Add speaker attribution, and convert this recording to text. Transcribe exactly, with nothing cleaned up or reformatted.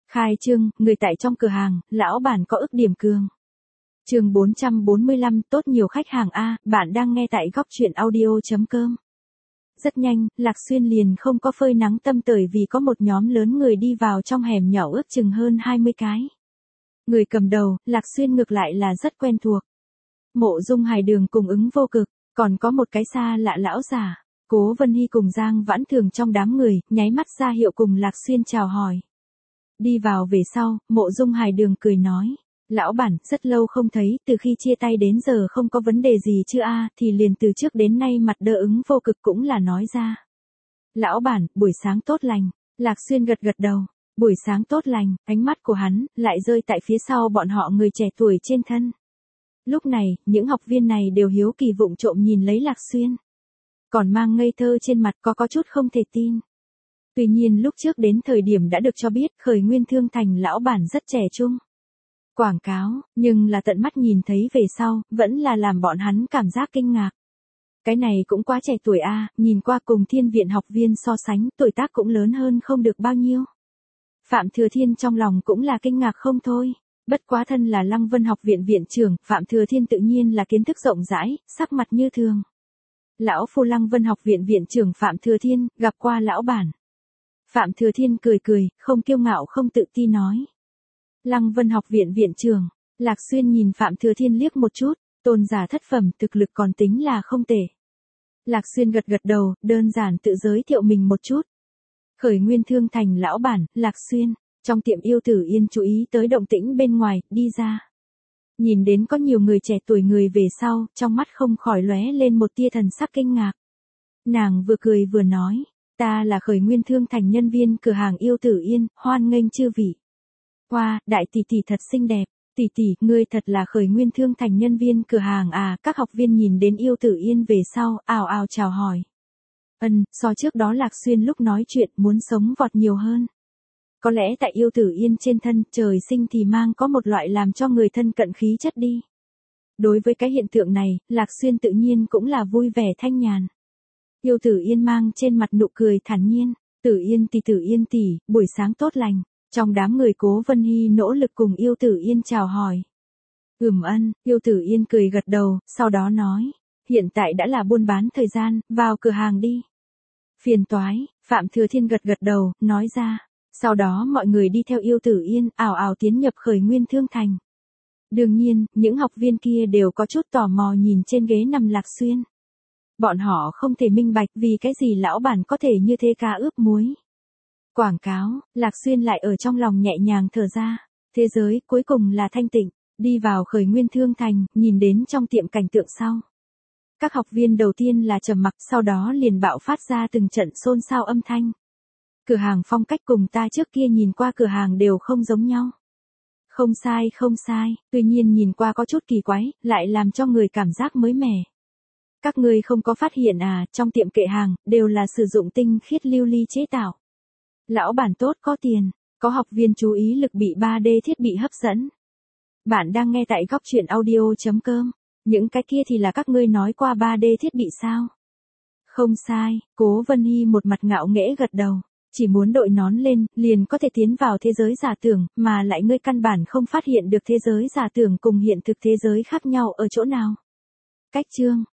Speaker 1: Khai trương, người tại trong cửa hàng, lão bản có ức điểm cường. Chương bốn trăm bốn mươi lăm, tốt nhiều khách hàng A, bạn đang nghe tại góc truyện audio chấm com. Rất nhanh, Lạc Xuyên liền không có phơi nắng tâm tởi vì có một nhóm lớn người đi vào trong hẻm nhỏ ước chừng hơn hai mươi cái. Người cầm đầu, Lạc Xuyên ngược lại là rất quen thuộc. Mộ Dung Hải Đường cùng ứng vô cực, còn có một cái xa lạ lão già. Cố Vân Hy cùng Giang Vãn Thường trong đám người, nháy mắt ra hiệu cùng Lạc Xuyên chào hỏi. Đi vào về sau, Mộ Dung Hải Đường cười nói. Lão bản, rất lâu không thấy, từ khi chia tay đến giờ không có vấn đề gì chưa a? Thì liền từ trước đến nay mặt đơ ứng vô cực cũng là nói ra. Lão bản, buổi sáng tốt lành. Lạc Xuyên gật gật đầu. Buổi sáng tốt lành, ánh mắt của hắn, lại rơi tại phía sau bọn họ người trẻ tuổi trên thân. Lúc này, những học viên này đều hiếu kỳ vụng trộm nhìn lấy Lạc Xuyên. Còn mang ngây thơ trên mặt có có chút không thể tin. Tuy nhiên lúc trước đến thời điểm đã được cho biết Khởi Nguyên Thương Thành lão bản rất trẻ trung. Quảng cáo, nhưng là tận mắt nhìn thấy về sau, vẫn là làm bọn hắn cảm giác kinh ngạc. Cái này cũng quá trẻ tuổi a, nhìn qua cùng Thiên Viện học viên so sánh, tuổi tác cũng lớn hơn không được bao nhiêu. Phạm Thừa Thiên trong lòng cũng là kinh ngạc không thôi. Bất quá thân là Lăng Vân học viện viện trưởng, Phạm Thừa Thiên tự nhiên là kiến thức rộng rãi, sắc mặt như thường. Lão phu Lăng Vân học viện viện trưởng Phạm Thừa Thiên, gặp qua lão bản. Phạm Thừa Thiên cười cười, không kiêu ngạo không tự ti nói. Lăng Vân học viện viện trưởng, Lạc Xuyên nhìn Phạm Thừa Thiên liếc một chút, tôn giả thất phẩm thực lực còn tính là không tệ. Lạc Xuyên gật gật đầu, đơn giản tự giới thiệu mình một chút. Khởi Nguyên Thương Thành lão bản, Lạc Xuyên, trong tiệm Yêu Tử Yên chú ý tới động tĩnh bên ngoài, đi ra. Nhìn đến có nhiều người trẻ tuổi người về sau, trong mắt không khỏi lóe lên một tia thần sắc kinh ngạc. Nàng vừa cười vừa nói, ta là Khởi Nguyên Thương Thành nhân viên cửa hàng Yêu Tử Yên, hoan nghênh chư vị. Wow, đại tỷ tỷ thật xinh đẹp, tỷ tỷ, ngươi thật là Khởi Nguyên Thương Thành nhân viên cửa hàng à, các học viên nhìn đến Yêu Tử Yên về sau, ào ào chào hỏi. Ân, so trước đó Lạc Xuyên lúc nói chuyện muốn sống vọt nhiều hơn. Có lẽ tại Yêu Tử Yên trên thân, trời sinh thì mang có một loại làm cho người thân cận khí chất đi. Đối với cái hiện tượng này, Lạc Xuyên tự nhiên cũng là vui vẻ thanh nhàn. Yêu Tử Yên mang trên mặt nụ cười thản nhiên, Tử Yên tỷ Tử Yên tỷ, buổi sáng tốt lành. Trong đám người Cố Vân Hy nỗ lực cùng Yêu Tử Yên chào hỏi. Ừm ân, Yêu Tử Yên cười gật đầu, sau đó nói, hiện tại đã là buôn bán thời gian, vào cửa hàng đi. Phiền toái, Phạm Thừa Thiên gật gật đầu, nói ra. Sau đó mọi người đi theo Yêu Tử Yên, ào ào tiến nhập Khởi Nguyên Thương Thành. Đương nhiên, những học viên kia đều có chút tò mò nhìn trên ghế nằm Lạc Xuyên. Bọn họ không thể minh bạch vì cái gì lão bản có thể như thế cá ướp muối. Quảng cáo, Lạc Xuyên lại ở trong lòng nhẹ nhàng thở ra. Thế giới cuối cùng là thanh tịnh, đi vào Khởi Nguyên Thương Thành, nhìn đến trong tiệm cảnh tượng sau. Các học viên đầu tiên là trầm mặc, sau đó liền bạo phát ra từng trận xôn xao âm thanh. Cửa hàng phong cách cùng ta trước kia nhìn qua cửa hàng đều không giống nhau. Không sai không sai, tuy nhiên nhìn qua có chút kỳ quái, lại làm cho người cảm giác mới mẻ. Các ngươi không có phát hiện à, trong tiệm kệ hàng, đều là sử dụng tinh khiết lưu ly chế tạo. Lão bản tốt có tiền, có học viên chú ý lực bị ba D thiết bị hấp dẫn. Bạn đang nghe tại góc truyện audio chấm com, những cái kia thì là các ngươi nói qua ba D thiết bị sao? Không sai, Cố Vân Hy một mặt ngạo nghễ gật đầu, chỉ muốn đội nón lên, liền có thể tiến vào thế giới giả tưởng, mà lại ngươi căn bản không phát hiện được thế giới giả tưởng cùng hiện thực thế giới khác nhau ở chỗ nào. Cách chương,